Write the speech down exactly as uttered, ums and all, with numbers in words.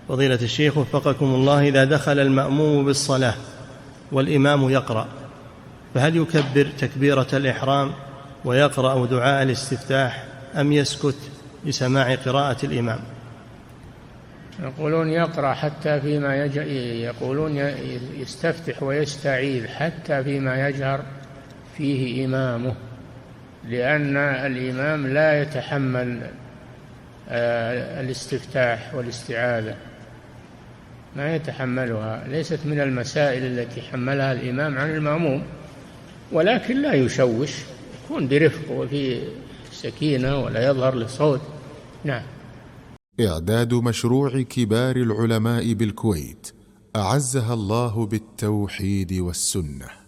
فضيلة الشيخ وفقكم الله، إذا دخل المأموم بالصلاة والإمام يقرأ، فهل يكبر تكبيرة الإحرام ويقرأ دعاء الاستفتاح أم يسكت لسماع قراءة الإمام؟ يقولون يقرأ حتى فيما يجهر، يقولون يستفتح ويستعيذ حتى فيما يجهر فيه إمامه، لأن الإمام لا يتحمل الاستفتاح والاستعاذة، ما يتحملها، ليست من المسائل التي حملها الإمام عن المأموم، ولكن لا يشوش، يكون برفق وفي سكينة ولا يظهر لصوت. نعم. إعداد مشروع كبار العلماء بالكويت أعزها الله بالتوحيد والسنة.